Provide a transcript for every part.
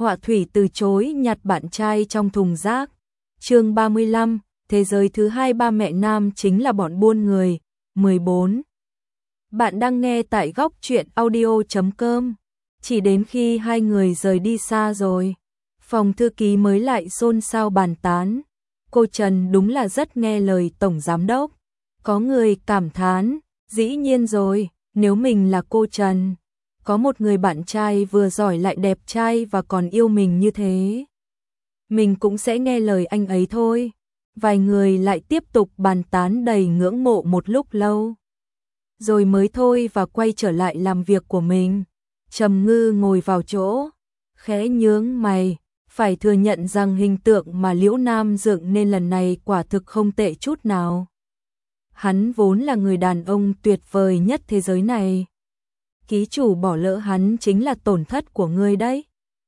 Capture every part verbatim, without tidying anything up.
Họa thủy từ chối nhặt bạn trai trong thùng rác. Chương ba mươi lăm, thế giới thứ hai ba mẹ nam chính là bọn buôn người. mười bốn. Bạn đang nghe tại góc truyện audio chấm com. Chỉ đến khi hai người rời đi xa rồi, phòng thư ký mới lại xôn xao bàn tán. Cô Trần đúng là rất nghe lời tổng giám đốc. Có người cảm thán, dĩ nhiên rồi, nếu mình là cô Trần, có một người bạn trai vừa giỏi lại đẹp trai và còn yêu mình như thế, mình cũng sẽ nghe lời anh ấy thôi. Vài người lại tiếp tục bàn tán đầy ngưỡng mộ một lúc lâu, rồi mới thôi và quay trở lại làm việc của mình. Trầm Ngư ngồi vào chỗ, khẽ nhướng mày, phải thừa nhận rằng hình tượng mà Liễu Nam dựng nên lần này quả thực không tệ chút nào. Hắn vốn là người đàn ông tuyệt vời nhất thế giới này. Ký chủ bỏ lỡ hắn chính là tổn thất của ngươi đấy.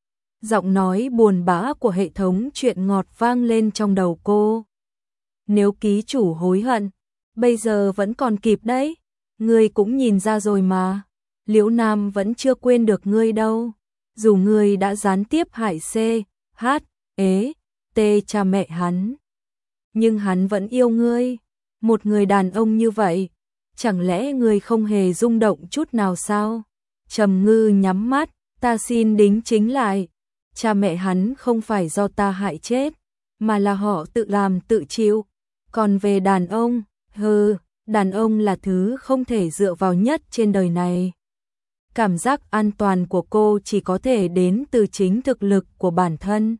Giọng nói buồn bã của hệ thống truyện ngọt vang lên trong đầu cô. Nếu ký chủ hối hận, bây giờ vẫn còn kịp đấy. Ngươi cũng nhìn ra rồi mà. Liễu Nam vẫn chưa quên được ngươi đâu. Dù ngươi đã gián tiếp hại C, H, E, T cha mẹ hắn, nhưng hắn vẫn yêu ngươi. Một người đàn ông như vậy, chẳng lẽ ngươi không hề rung động chút nào sao? Trầm Ngư nhắm mắt, ta xin đính chính lại. Cha mẹ hắn không phải do ta hại chết, mà là họ tự làm tự chịu. Còn về đàn ông, hừ, đàn ông là thứ không thể dựa vào nhất trên đời này. Cảm giác an toàn của cô chỉ có thể đến từ chính thực lực của bản thân.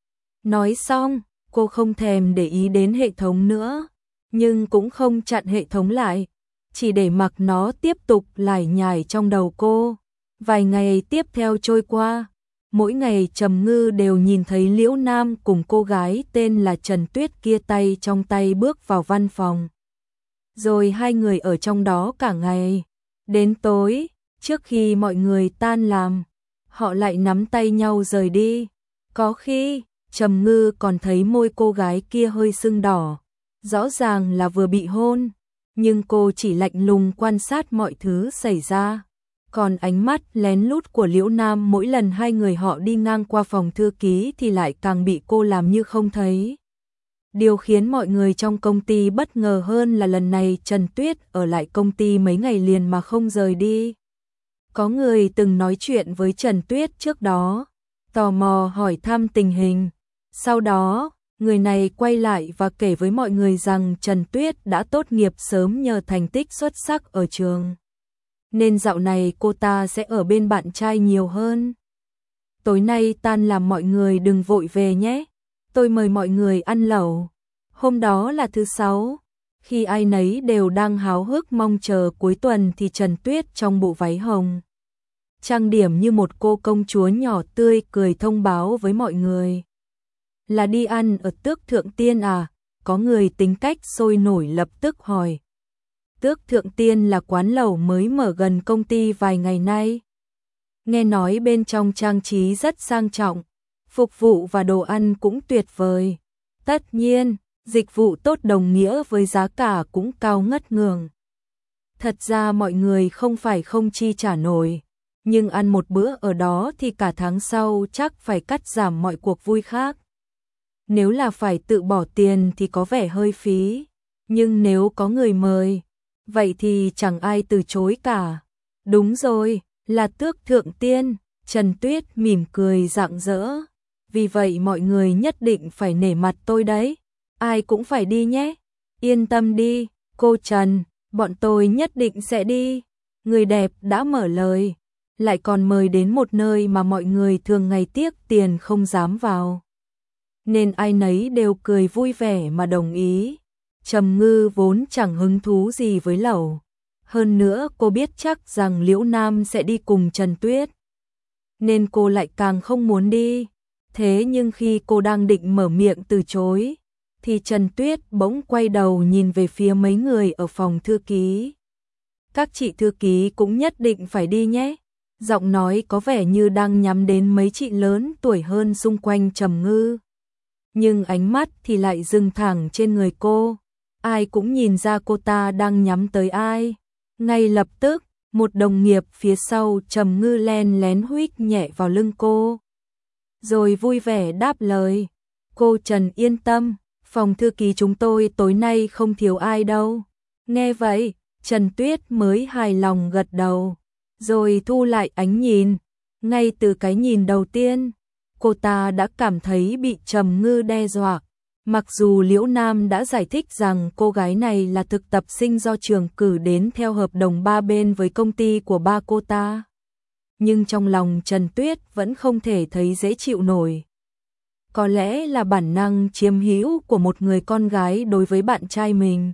Nói xong, cô không thèm để ý đến hệ thống nữa, nhưng cũng không chặn hệ thống lại, chỉ để mặc nó tiếp tục lải nhải trong đầu cô. Vài ngày tiếp theo trôi qua, mỗi ngày Trầm Ngư đều nhìn thấy Liễu Nam cùng cô gái tên là Trần Tuyết kia tay trong tay bước vào văn phòng. Rồi hai người ở trong đó cả ngày. Đến tối, trước khi mọi người tan làm, họ lại nắm tay nhau rời đi. Có khi, Trầm Ngư còn thấy môi cô gái kia hơi sưng đỏ, rõ ràng là vừa bị hôn, nhưng cô chỉ lạnh lùng quan sát mọi thứ xảy ra. Còn ánh mắt lén lút của Liễu Nam mỗi lần hai người họ đi ngang qua phòng thư ký thì lại càng bị cô làm như không thấy. Điều khiến mọi người trong công ty bất ngờ hơn là lần này Trần Tuyết ở lại công ty mấy ngày liền mà không rời đi. Có người từng nói chuyện với Trần Tuyết trước đó, tò mò hỏi thăm tình hình. Sau đó, người này quay lại và kể với mọi người rằng Trần Tuyết đã tốt nghiệp sớm nhờ thành tích xuất sắc ở trường, nên dạo này cô ta sẽ ở bên bạn trai nhiều hơn. Tối nay tan làm mọi người đừng vội về nhé, tôi mời mọi người ăn lẩu. Hôm đó là thứ sáu, khi ai nấy đều đang háo hức mong chờ cuối tuần thì Trần Tuyết trong bộ váy hồng, trang điểm như một cô công chúa nhỏ tươi cười thông báo với mọi người. Là đi ăn ở Tước Thượng Tiên à? Có người tính cách sôi nổi lập tức hỏi. Tước Thượng Tiên là quán lẩu mới mở gần công ty vài ngày nay. Nghe nói bên trong trang trí rất sang trọng, phục vụ và đồ ăn cũng tuyệt vời. Tất nhiên, dịch vụ tốt đồng nghĩa với giá cả cũng cao ngất ngường. Thật ra mọi người không phải không chi trả nổi, nhưng ăn một bữa ở đó thì cả tháng sau chắc phải cắt giảm mọi cuộc vui khác. Nếu là phải tự bỏ tiền thì có vẻ hơi phí, nhưng nếu có người mời, vậy thì chẳng ai từ chối cả. Đúng rồi, là Tước Thượng Tiên, Trần Tuyết mỉm cười rạng rỡ. Vì vậy mọi người nhất định phải nể mặt tôi đấy, ai cũng phải đi nhé. Yên tâm đi, cô Trần, bọn tôi nhất định sẽ đi. Người đẹp đã mở lời, lại còn mời đến một nơi mà mọi người thường ngày tiếc tiền không dám vào, nên ai nấy đều cười vui vẻ mà đồng ý. Trầm Ngư vốn chẳng hứng thú gì với lẩu, hơn nữa cô biết chắc rằng Liễu Nam sẽ đi cùng Trần Tuyết, nên cô lại càng không muốn đi. Thế nhưng khi cô đang định mở miệng từ chối, thì Trần Tuyết bỗng quay đầu nhìn về phía mấy người ở phòng thư ký. Các chị thư ký cũng nhất định phải đi nhé. Giọng nói có vẻ như đang nhắm đến mấy chị lớn tuổi hơn xung quanh Trầm Ngư, nhưng ánh mắt thì lại dừng thẳng trên người cô. Ai cũng nhìn ra cô ta đang nhắm tới ai. Ngay lập tức, một đồng nghiệp phía sau Trầm Ngư len lén huých nhẹ vào lưng cô. rồi vui vẻ đáp lời. Cô Trần yên tâm, phòng thư ký chúng tôi tối nay không thiếu ai đâu. Nghe vậy, Trần Tuyết mới hài lòng gật đầu, rồi thu lại ánh nhìn. Ngay từ cái nhìn đầu tiên, cô ta đã cảm thấy bị Trầm Ngư đe dọa. Mặc dù Liễu Nam đã giải thích rằng cô gái này là thực tập sinh do trường cử đến theo hợp đồng ba bên với công ty của ba cô ta, nhưng trong lòng Trần Tuyết vẫn không thể thấy dễ chịu nổi. Có lẽ là bản năng chiếm hữu của một người con gái đối với bạn trai mình.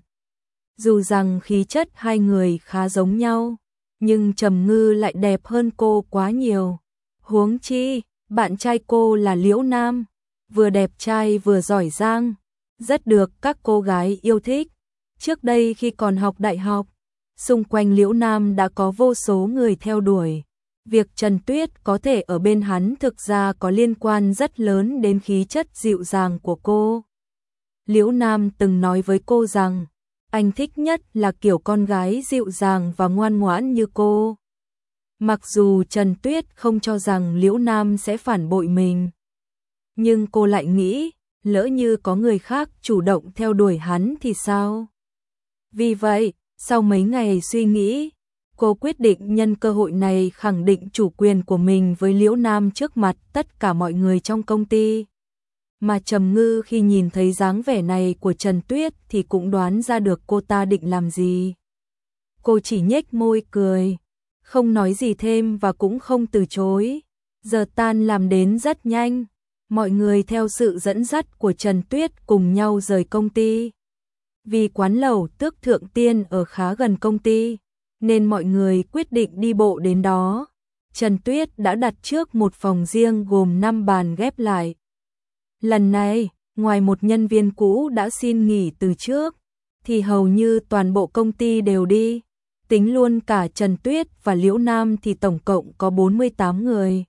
Dù rằng khí chất hai người khá giống nhau, nhưng Trầm Ngư lại đẹp hơn cô quá nhiều. Huống chi, bạn trai cô là Liễu Nam, vừa đẹp trai vừa giỏi giang, rất được các cô gái yêu thích. Trước đây khi còn học đại học, xung quanh Liễu Nam đã có vô số người theo đuổi. Việc Trần Tuyết có thể ở bên hắn thực ra có liên quan rất lớn đến khí chất dịu dàng của cô. Liễu Nam từng nói với cô rằng, anh thích nhất là kiểu con gái dịu dàng và ngoan ngoãn như cô. Mặc dù Trần Tuyết không cho rằng Liễu Nam sẽ phản bội mình, nhưng cô lại nghĩ, lỡ như có người khác chủ động theo đuổi hắn thì sao? Vì vậy, sau mấy ngày suy nghĩ, cô quyết định nhân cơ hội này khẳng định chủ quyền của mình với Liễu Nam trước mặt tất cả mọi người trong công ty. Mà Trầm Ngư khi nhìn thấy dáng vẻ này của Trần Tuyết thì cũng đoán ra được cô ta định làm gì. Cô chỉ nhếch môi cười, không nói gì thêm và cũng không từ chối. Giờ tan làm đến rất nhanh, mọi người theo sự dẫn dắt của Trần Tuyết cùng nhau rời công ty. Vì quán lẩu Tước Thượng Tiên ở khá gần công ty, nên mọi người quyết định đi bộ đến đó. Trần Tuyết đã đặt trước một phòng riêng gồm năm bàn ghép lại. Lần này, ngoài một nhân viên cũ đã xin nghỉ từ trước, thì hầu như toàn bộ công ty đều đi. Tính luôn cả Trần Tuyết và Liễu Nam thì tổng cộng có bốn mươi tám người.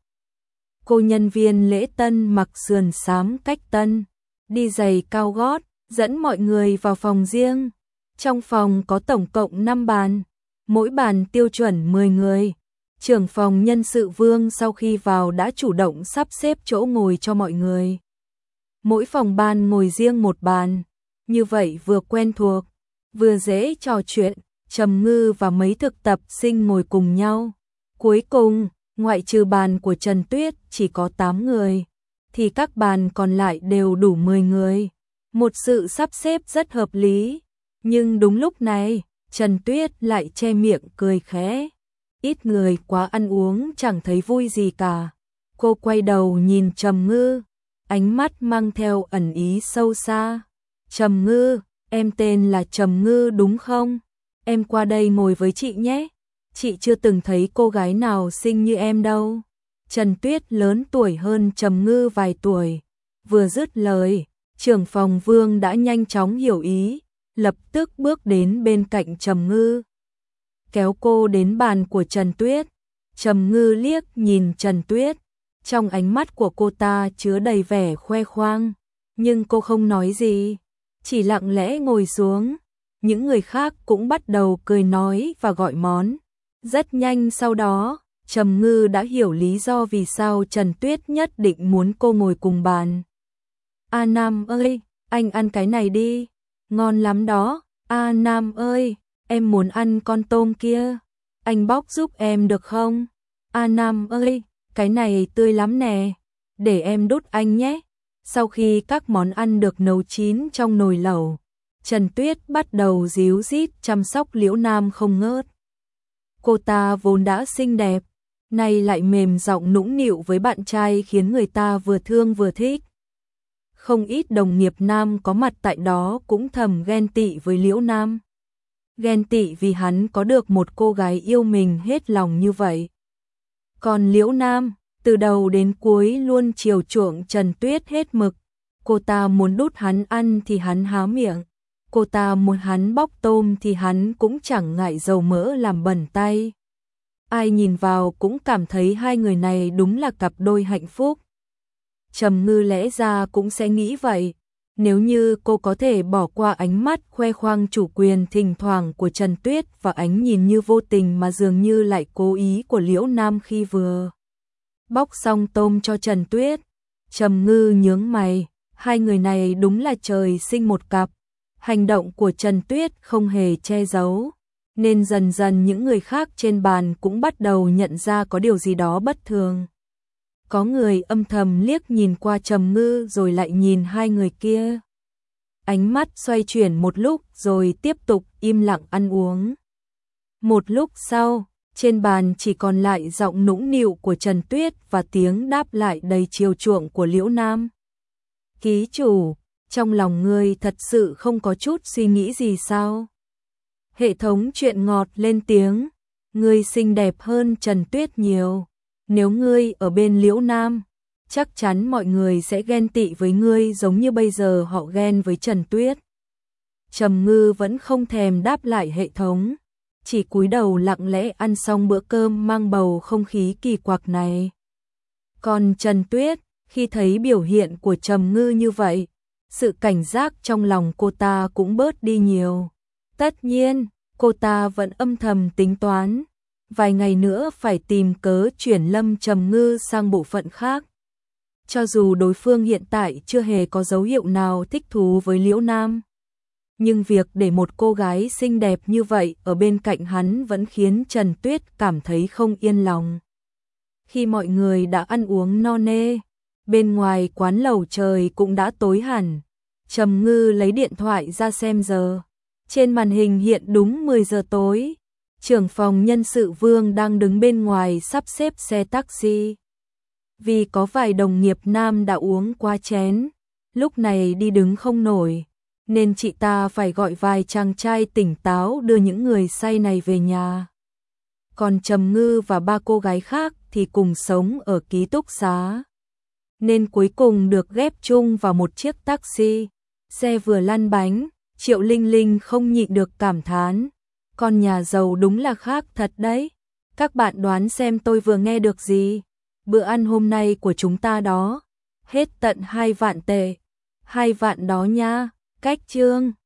Cô nhân viên lễ tân mặc sườn xám cách tân, đi giày cao gót, dẫn mọi người vào phòng riêng. Trong phòng có tổng cộng năm bàn, mỗi bàn tiêu chuẩn mười người. Trưởng phòng nhân sự Vương sau khi vào đã chủ động sắp xếp chỗ ngồi cho mọi người. Mỗi phòng ban ngồi riêng một bàn, như vậy vừa quen thuộc, vừa dễ trò chuyện. Trầm Ngư và mấy thực tập sinh ngồi cùng nhau. Cuối cùng, ngoại trừ bàn của Trần Tuyết chỉ có tám người, thì các bàn còn lại đều đủ mười người. Một sự sắp xếp rất hợp lý. Nhưng đúng lúc này, Trần Tuyết lại che miệng cười khẽ. Ít người quá ăn uống chẳng thấy vui gì cả. Cô quay đầu nhìn Trầm Ngư, ánh mắt mang theo ẩn ý sâu xa. Trầm Ngư, em tên là Trầm Ngư đúng không? Em qua đây ngồi với chị nhé. Chị chưa từng thấy cô gái nào xinh như em đâu. Trần Tuyết lớn tuổi hơn Trầm Ngư vài tuổi. Vừa dứt lời, trưởng phòng Vương đã nhanh chóng hiểu ý, lập tức bước đến bên cạnh Trầm Ngư, kéo cô đến bàn của Trần Tuyết. Trầm Ngư liếc nhìn Trần Tuyết, trong ánh mắt của cô ta chứa đầy vẻ khoe khoang, nhưng cô không nói gì, chỉ lặng lẽ ngồi xuống. Những người khác cũng bắt đầu cười nói và gọi món. Rất nhanh sau đó, Trầm Ngư đã hiểu lý do vì sao Trần Tuyết nhất định muốn cô ngồi cùng bàn. A Nam ơi, anh ăn cái này đi, ngon lắm đó. A Nam ơi, em muốn ăn con tôm kia, anh bóc giúp em được không? A Nam ơi, cái này tươi lắm nè, để em đút anh nhé. Sau khi các món ăn được nấu chín trong nồi lẩu, Trần Tuyết bắt đầu díu dít chăm sóc Liễu Nam không ngớt. Cô ta vốn đã xinh đẹp, nay lại mềm giọng nũng nịu với bạn trai khiến người ta vừa thương vừa thích. Không ít đồng nghiệp nam có mặt tại đó cũng thầm ghen tị với Liễu Nam. Ghen tị vì hắn có được một cô gái yêu mình hết lòng như vậy. Còn Liễu Nam, từ đầu đến cuối luôn chiều chuộng Trần Tuyết hết mực. Cô ta muốn đút hắn ăn thì hắn há miệng. Cô ta muốn hắn bóc tôm thì hắn cũng chẳng ngại dầu mỡ làm bẩn tay. Ai nhìn vào cũng cảm thấy hai người này đúng là cặp đôi hạnh phúc. Trầm Ngư lẽ ra cũng sẽ nghĩ vậy, nếu như cô có thể bỏ qua ánh mắt khoe khoang chủ quyền thỉnh thoảng của Trần Tuyết và ánh nhìn như vô tình mà dường như lại cố ý của Liễu Nam khi vừa bóc xong tôm cho Trần Tuyết. Trầm Ngư nhướng mày, hai người này đúng là trời sinh một cặp. Hành động của Trần Tuyết không hề che giấu, nên dần dần những người khác trên bàn cũng bắt đầu nhận ra có điều gì đó bất thường. Có người âm thầm liếc nhìn qua Trầm Ngư rồi lại nhìn hai người kia. Ánh mắt xoay chuyển một lúc rồi tiếp tục im lặng ăn uống. Một lúc sau, trên bàn chỉ còn lại giọng nũng nịu của Trần Tuyết và tiếng đáp lại đầy chiều chuộng của Liễu Nam. Ký chủ, trong lòng ngươi thật sự không có chút suy nghĩ gì sao? Hệ thống truyện ngọt lên tiếng, ngươi xinh đẹp hơn Trần Tuyết nhiều. Nếu ngươi ở bên Liễu Nam, chắc chắn mọi người sẽ ghen tị với ngươi giống như bây giờ họ ghen với Trần Tuyết. Trầm Ngư vẫn không thèm đáp lại hệ thống, chỉ cúi đầu lặng lẽ ăn xong bữa cơm mang bầu không khí kỳ quặc này. Còn Trần Tuyết, khi thấy biểu hiện của Trầm Ngư như vậy, sự cảnh giác trong lòng cô ta cũng bớt đi nhiều. Tất nhiên, cô ta vẫn âm thầm tính toán, vài ngày nữa phải tìm cớ chuyển Lâm Trầm Ngư sang bộ phận khác. Cho dù đối phương hiện tại chưa hề có dấu hiệu nào thích thú với Liễu Nam, nhưng việc để một cô gái xinh đẹp như vậy ở bên cạnh hắn vẫn khiến Trần Tuyết cảm thấy không yên lòng. Khi mọi người đã ăn uống no nê, bên ngoài quán lẩu trời cũng đã tối hẳn. Trầm Ngư lấy điện thoại ra xem giờ. Trên màn hình hiện đúng mười giờ tối. Trưởng phòng nhân sự Vương đang đứng bên ngoài sắp xếp xe taxi. Vì có vài đồng nghiệp nam đã uống quá chén, lúc này đi đứng không nổi, nên chị ta phải gọi vài chàng trai tỉnh táo đưa những người say này về nhà. Còn Trầm Ngư và ba cô gái khác thì cùng sống ở ký túc xá, nên cuối cùng được ghép chung vào một chiếc taxi. Xe vừa lăn bánh, Triệu Linh Linh không nhịn được cảm thán, con nhà giàu đúng là khác thật đấy. Các bạn đoán xem tôi vừa nghe được gì? Bữa ăn hôm nay của chúng ta đó, hết tận hai vạn tệ. Hai vạn đó nha, cách chương.